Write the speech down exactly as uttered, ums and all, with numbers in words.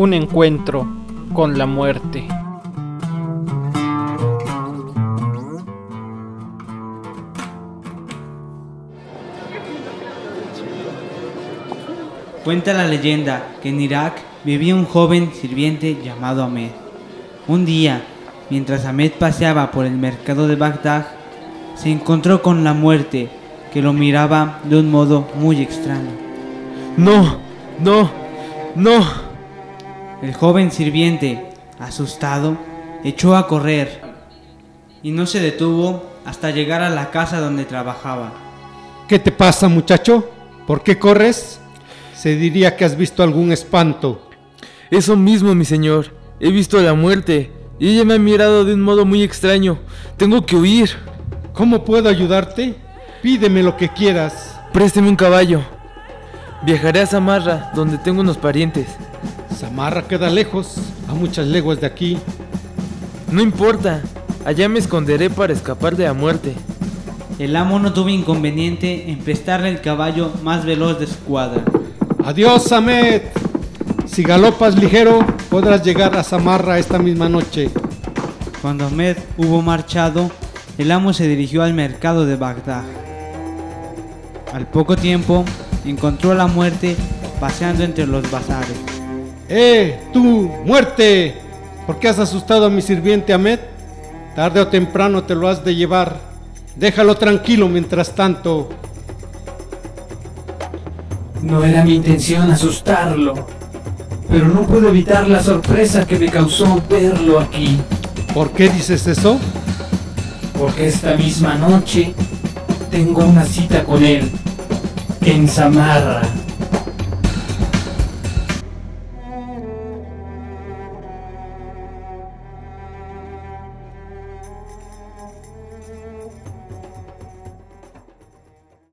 un encuentro con la muerte. Cuenta la leyenda que en Irak vivía un joven sirviente llamado Ahmed. Un día, mientras Ahmed paseaba por el mercado de Bagdad, se encontró con la muerte, que lo miraba de un modo muy extraño. ¡No! ¡No! ¡No! El joven sirviente, asustado, echó a correr y no se detuvo hasta llegar a la casa donde trabajaba. ¿Qué te pasa, muchacho? ¿Por qué corres? Se diría que has visto algún espanto. Eso mismo, mi señor. He visto a la muerte y ella me ha mirado de un modo muy extraño. Tengo que huir. ¿Cómo puedo ayudarte? Pídeme lo que quieras. Présteme un caballo. Viajaré a Samarra, donde tengo unos parientes. Samarra queda lejos, a muchas leguas de aquí. No importa, allá me esconderé para escapar de la muerte. El amo no tuvo inconveniente en prestarle el caballo más veloz de su cuadra. Adiós, Ahmed. Si galopas ligero, podrás llegar a Samarra esta misma noche. Cuando Ahmed hubo marchado, el amo se dirigió al mercado de Bagdad. Al poco tiempo, encontró a la muerte paseando entre los bazares. ¡Eh, tú, muerte! ¿Por qué has asustado a mi sirviente Ahmed? Tarde o temprano te lo has de llevar. Déjalo tranquilo mientras tanto. No era mi intención asustarlo, pero no puedo evitar la sorpresa que me causó verlo aquí. ¿Por qué dices eso? Porque esta misma noche tengo una cita con él en Samarra.